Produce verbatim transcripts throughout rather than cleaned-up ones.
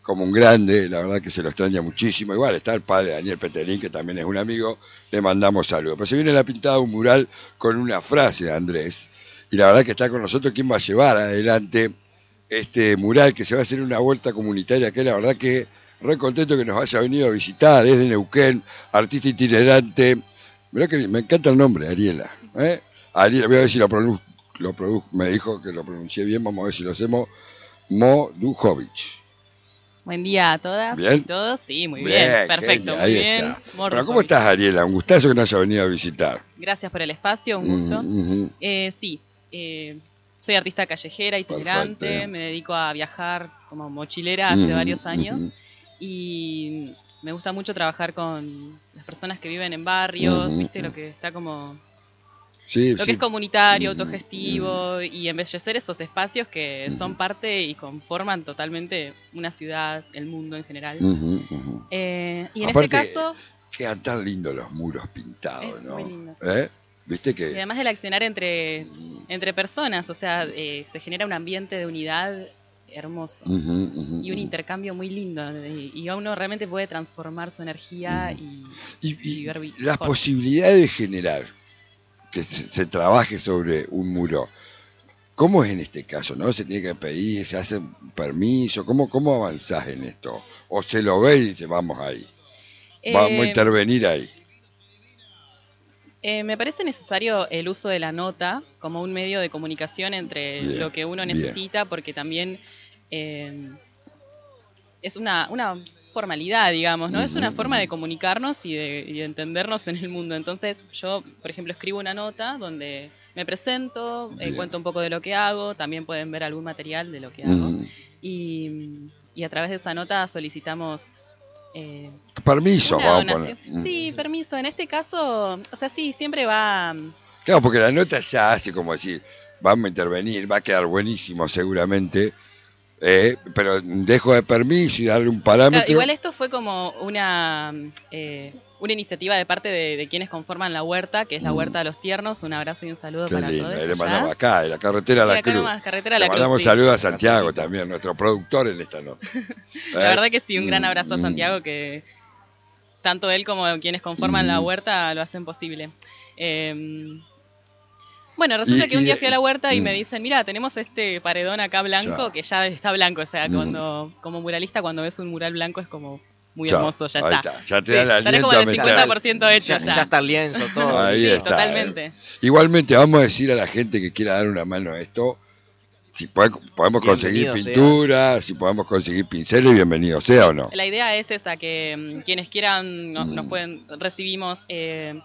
como un grande, la verdad que se lo extraña muchísimo. Igual está el padre Daniel Petelín, que también es un amigo, le mandamos saludos. Pero se viene la pintada de un mural con una frase de Andrés, y la verdad que está con nosotros quien va a llevar adelante este mural que se va a hacer una vuelta comunitaria, que la verdad que re contento que nos haya venido a visitar, es de Neuquén, artista itinerante. Mirá que me encanta el nombre, Ariela. ¿eh? Ariela, voy a ver si lo pronuncio, lo produ- me dijo que lo pronuncié bien, vamos a ver si lo hacemos. Modujovic. Buen día a todas ¿Bien? y todos. Sí, muy Bien, bien. Perfecto, genia, muy ahí bien. está. Mordujovic. Bueno, ¿cómo estás, Ariela? Un gustazo que nos haya venido a visitar. Gracias por el espacio, un gusto. Mm-hmm. Eh, sí, eh, soy artista callejera, itinerante, Perfecto. me dedico a viajar como mochilera hace Mm-hmm. varios años Mm-hmm. y me gusta mucho trabajar con las personas que viven en barrios, Mm-hmm. viste, lo que está como... Sí, Lo sí. que es comunitario, Mm-hmm. autogestivo y embellecer esos espacios que Mm-hmm. son parte y conforman totalmente una ciudad, el mundo en general. Mm-hmm. Mm-hmm. Eh, y en Aparte, este caso... quedan tan lindos los muros pintados, Es ¿no? muy lindo, sí. ¿Eh? ¿Viste Y que? además el accionar entre, entre personas, o sea, eh, se genera un ambiente de unidad hermoso. Uh-huh, uh-huh, Y un uh-huh. intercambio muy lindo. Y, y uno realmente puede transformar su energía Uh-huh. y, Y, y y ver vi- la mejor. posibilidad de generar que se, se trabaje sobre un muro, ¿cómo es en este caso? ¿No? ¿Se tiene que pedir, se hace un permiso? ¿Cómo, cómo avanzás en esto? ¿O se lo ve y dice, vamos ahí? Vamos a Eh, intervenir ahí. eh, me parece necesario el uso de la nota como un medio de comunicación entre Bien, lo que uno bien. necesita, porque también eh, es una, una formalidad, digamos, ¿no? Uh-huh, Es una forma uh-huh. de comunicarnos y de, y de entendernos en el mundo. Entonces, yo, por ejemplo, escribo una nota donde me presento, eh, Bien. cuento un poco de lo que hago, también pueden ver algún material de lo que hago. Uh-huh. Y, y a través de esa nota solicitamos eh, Permiso, una vamos a donación. poner. Sí, permiso. En este caso, o sea, sí, siempre va... Claro, porque la nota ya hace como decir, vamos a intervenir, va a quedar buenísimo seguramente, eh, pero dejo de permiso y darle un parámetro. Claro, igual esto fue como una eh, una iniciativa de parte de, de quienes conforman la huerta, que es la Mm. Huerta de los Tiernos. Un abrazo y un saludo Qué para lindo, todos. ahí le allá. mandamos acá, de la carretera a Sí, la acá Cruz. nomás, carretera a Le la Cruz, mandamos sí. saludos a Santiago también, nuestro productor en esta nota. La ¿Eh? verdad que sí, un gran Mm, abrazo a mm. Santiago, que tanto él como quienes conforman Mm. la huerta lo hacen posible. Eh, bueno, resulta Y- que un y día de- fui a la huerta y mm. me dicen, mira, tenemos este paredón acá blanco, Chao. que ya está blanco. O sea, Mm. cuando como muralista, cuando ves un mural blanco es como muy Chao, hermoso, ya ahí está. está, ya te Sí, da el estaré aliento como en a el meter. cincuenta por ciento hecho Ya, ya. ya está el lienzo, todo. Ahí Sí, está. totalmente. eh. Igualmente, vamos a decir a la gente que quiera dar una mano a esto, si puede- podemos conseguir Bienvenido sea. pintura, si podemos conseguir pinceles, bienvenido sea o no. La idea es esa, que mm, quienes quieran no- nos Mm. pueden, recibimos... eh,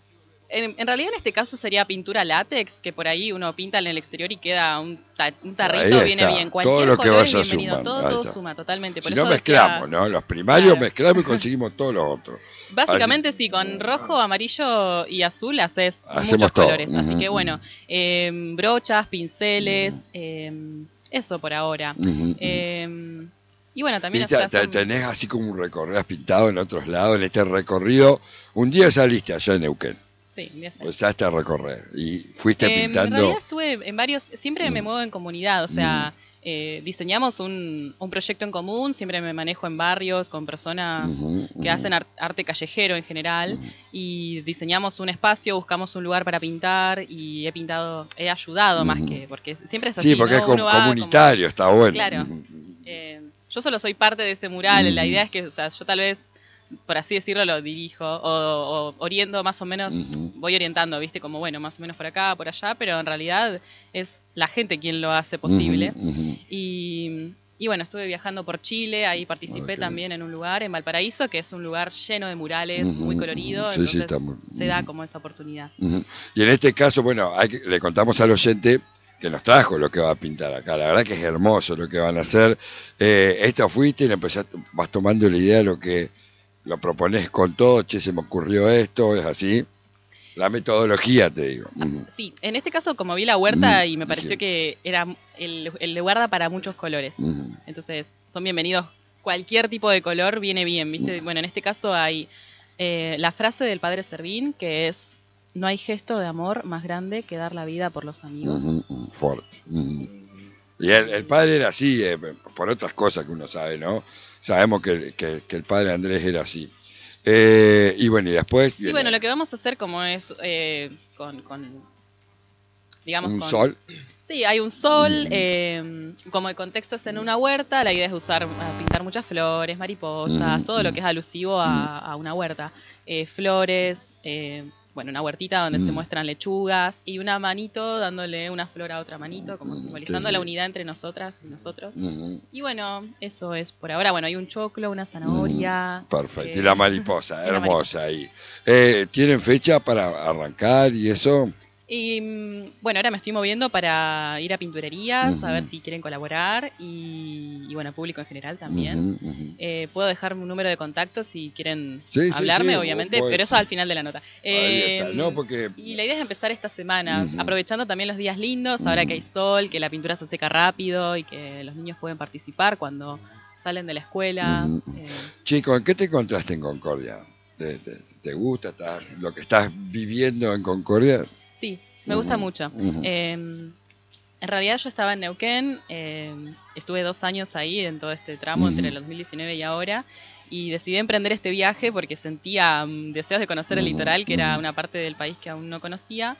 en, en realidad en este caso sería pintura látex, que por ahí uno pinta en el exterior y queda un, ta- un tarrito, Ahí viene está. bien. Cualquier Todo lo que color es vaya bienvenido, sumando, todo, ahí todo está. suma totalmente. Por Si no eso mezclamos, decía- ¿no? Los primarios Claro. mezclamos y conseguimos todos los otros. Básicamente sí, con rojo, amarillo y azul haces Hacemos muchos todo. colores. Así Ujú, que bueno, eh, brochas, pinceles, Mm. eh, eso por ahora. Ujú, ujú. Eh, y bueno, también Y o sea, te- te- son- tenés así como un recorrido, has pintado en otros lados, en este recorrido. Un día saliste allá en Neuquén, sí, ya sé. pues a recorrer y fuiste Eh, en pintando. realidad estuve en varios, siempre me Mm. muevo en comunidad, o sea, eh, diseñamos un, un proyecto en común, siempre me manejo en barrios con personas Ujú, que ujú. hacen ar- arte callejero en general, Ujú. y diseñamos un espacio, buscamos un lugar para pintar y he pintado, he ayudado más Ujú. que, porque siempre es así, Sí, porque ¿no? es com- Uno va como- comunitario, está bueno. Claro. Ujú. eh, yo solo soy parte de ese mural, Ujú. la idea es que, o sea, yo tal vez, por así decirlo, lo dirijo o, o oriento más o menos, Ujú. voy orientando, viste, como bueno, más o menos por acá, por allá, pero en realidad es la gente quien lo hace posible. Ujú, ujú. Y, y bueno, estuve viajando por Chile, ahí participé Ah, qué también en un lugar, en Valparaíso, que es un lugar lleno de murales, Ujú, muy colorido, ujú. Sí, sí, entonces está muy- se da ujú. como esa oportunidad. Ujú. Y en este caso, bueno, hay que- le contamos al oyente que nos trajo lo que va a pintar acá. La verdad que es hermoso lo que van a hacer. Eh, esto fuiste y le empezaste, vas tomando la idea de lo que lo propones con todo. Che, se me ocurrió esto, es así. La metodología, te digo. Ujú. Sí, en este caso, como vi la huerta Mm, y me pareció sí. que era el, el lugar da para muchos colores. Ujú. Entonces, son bienvenidos. Cualquier tipo de color viene bien, ¿viste? Bueno, en este caso hay eh, la frase del padre Servín, que es: no hay gesto de amor más grande que dar la vida por los amigos. Ujú, ujú. Fuerte. Ujú. Y el, el padre era así, eh, por otras cosas que uno sabe, ¿no? Sabemos que, que, que el padre Andrés era así. Eh, y bueno, y después... Y bueno, lo que vamos a hacer como es eh, con, con, digamos, un con... sol. Sí, hay un sol, Mm. eh, como el contexto es en una huerta, la idea es usar, a pintar muchas flores, mariposas, Mm, todo lo mm. que es alusivo a, a una huerta. Eh, flores, eh, bueno, una huertita donde Mm. se muestran lechugas y una manito dándole una flor a otra manito, como Mm, simbolizando qué la lindo. unidad entre nosotras y nosotros. Mm. Y bueno, eso es por ahora. Bueno, hay un choclo, una zanahoria. Perfecto. eh, Y la mariposa, y la hermosa ahí. Eh, ¿Tienen fecha para arrancar y eso? Y mm, bueno, ahora me estoy moviendo para ir a pinturerías, Ujú. a ver si quieren colaborar y, y bueno, público en general también. Ujú, ujú. Eh, puedo dejar un número de contacto si quieren Sí, sí, hablarme, sí, obviamente, vos- vos pero eso decís. al final de la nota. Ahí Eh, está, ¿no? Porque... Y la idea es empezar esta semana, Ujú. aprovechando también los días lindos, ahora Ujú. que hay sol, que la pintura se seca rápido y que los niños pueden participar cuando salen de la escuela. Ujú. eh, Chico, ¿en qué te encontraste en Concordia? ¿Te, te, te gusta estás- lo que estás viviendo en Concordia? Sí, me gusta Ujú, mucho. ujú. Eh, en realidad yo estaba en Neuquén, eh, estuve dos años ahí en todo este tramo Ujú. entre el dos mil diecinueve y ahora, y decidí emprender este viaje porque sentía mm, deseos de conocer el Ujú, litoral, que era ujú. una parte del país que aún no conocía,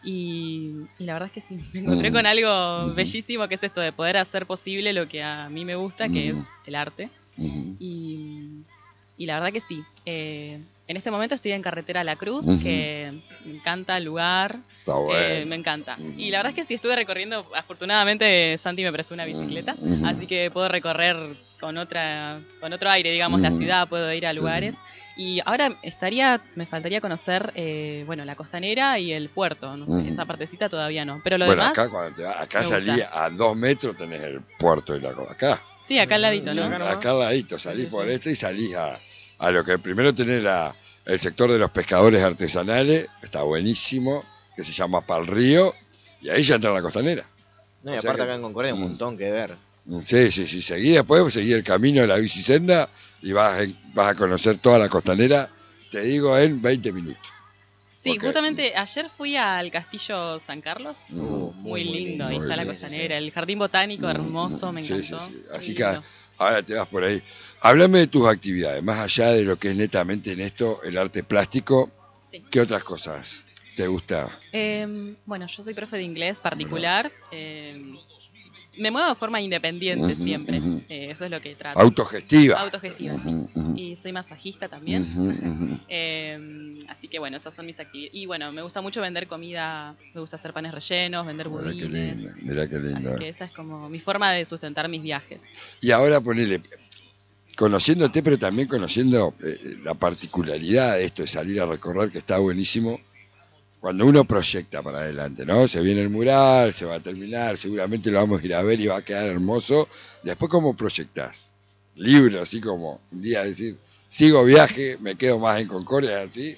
y, y la verdad es que sí, me encontré Ujú. con algo Ujú. bellísimo, que es esto de poder hacer posible lo que a mí me gusta, que es Ujú. el arte. Ujú. Y, y la verdad que sí. Eh, en este momento estoy en Carretera La Cruz, Ujú. que me encanta el lugar. Está bueno. eh, me encanta. Ujú. Y la verdad es que sí estuve recorriendo, afortunadamente Santi me prestó una bicicleta, Ujú. así que puedo recorrer con otra con otro aire, digamos, la Ujú. ciudad, puedo ir a lugares. Y ahora estaría, me faltaría conocer, eh, bueno, la costanera y el puerto, no sé, Ujú. esa partecita todavía no. Pero lo Bueno, demás, acá cuando te vas- acá me salí gusta. a dos metros tenés el puerto y la cosa. Acá. sí, acá al ladito, Sí, ¿no? acá nomás. Acá al ladito, salís Sí, sí, por sí. este y salís a, a lo que primero tenés la, el sector de los pescadores artesanales, está buenísimo, que se llama Pal Río, y ahí ya entra la costanera. No, y O sea aparte que- acá en Concordia hay un Mm. montón que ver. Sí, sí, sí, seguí después, seguí el camino de la bicisenda y vas, en- vas a conocer toda la costanera, te digo, en veinte minutos. Sí, Porque- justamente ayer fui al Castillo San Carlos. Uh, Muy, lindo, ahí muy está la lindo. costanera, el jardín botánico hermoso, me Sí, encantó. sí, sí. Muy Así que lindo. ahora te vas por ahí. Háblame de tus actividades, más allá de lo que es netamente en esto, el arte plástico, Sí. ¿qué otras cosas te gusta? Eh, bueno, yo soy profe de inglés particular. eh, me muevo de forma independiente Ujú, siempre. ujú. eh, eso es lo que trato. Autogestiva. Autogestiva, sí. Ujú, ujú. Y soy masajista también. Ujú, ujú. Eh, así que bueno, esas son mis actividades. Y bueno, me gusta mucho vender comida, me gusta hacer panes rellenos, vender Mirá qué budines. lindo, mirá qué lindo. Así que esa es como mi forma de sustentar mis viajes. Y ahora ponele, conociéndote, pero también conociendo eh, la particularidad de esto de salir a recorrer, que está buenísimo, cuando uno proyecta para adelante, ¿no? Se viene el mural, se va a terminar, seguramente lo vamos a ir a ver y va a quedar hermoso. Después, ¿cómo proyectás? Libro, así como un día decir, sigo viaje, me quedo más en Concordia, así.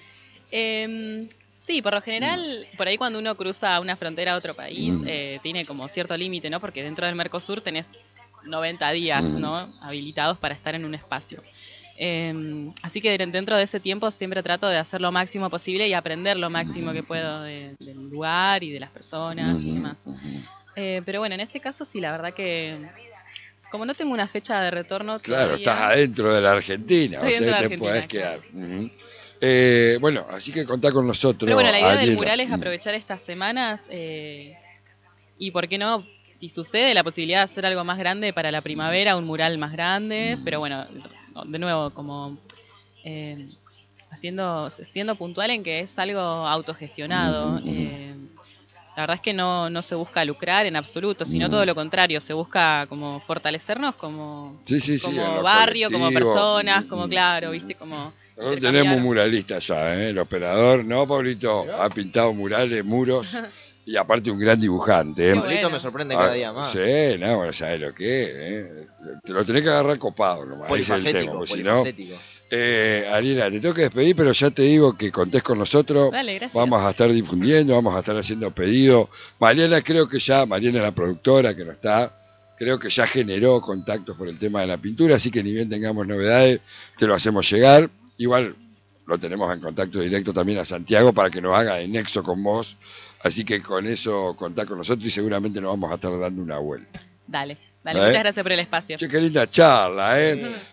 Eh, sí, por lo general, por ahí cuando uno cruza una frontera a otro país, Mm. eh, tiene como cierto límite, ¿no? Porque dentro del Mercosur tenés noventa días, Mm. ¿no? Habilitados para estar en un espacio. Eh, así que dentro de ese tiempo siempre trato de hacer lo máximo posible y aprender lo máximo que puedo de- del lugar y de las personas y Ujú, demás. ujú. Eh, pero bueno, en este caso sí, la verdad que como no tengo una fecha de retorno Claro, todavía, estás adentro de la Argentina, Estoy o sea dentro que de te Argentina, podés claro. quedar. Ujú. Eh, bueno, así que contá con nosotros. Pero bueno, la idea del Ariela. mural es Mm. aprovechar estas semanas eh, y, ¿por qué no? Si sucede, la posibilidad de hacer algo más grande para la primavera, un mural más grande, pero bueno, de nuevo, como eh, haciendo, siendo puntual en que es algo autogestionado. Ujú, ujú. eh, la verdad es que no, no se busca lucrar en absoluto, sino Mm. todo lo contrario, se busca como fortalecernos como, Sí, sí, sí, como en lo barrio, como colectivo. personas, Mm, como mm, claro, mm. viste, como Nosotros intercambiar. tenemos un muralista ya, ¿eh? El operador, ¿no, Pablito? Ha pintado murales, muros, y aparte un gran dibujante. ¿eh? Qué Pablito bueno. me sorprende Ah, cada día más. Sí, no, bueno, sabes lo que es, ¿eh? Te lo tenés que agarrar copado nomás, ese es el tema, Polifacético, porque si no... polifacético. Eh, Ariela, te tengo que despedir, pero ya te digo que contés con nosotros. Dale, gracias. Vamos a estar difundiendo, vamos a estar haciendo pedidos. Mariana, creo que ya, Mariana es la productora que no está, creo que ya generó contactos por el tema de la pintura, así que ni bien tengamos novedades, te lo hacemos llegar. Igual lo tenemos en contacto directo también a Santiago para que nos haga el nexo con vos. Así que con eso contá con nosotros y seguramente nos vamos a estar dando una vuelta. Dale, dale, ¿Eh? muchas gracias por el espacio. Che, qué linda charla, ¿eh?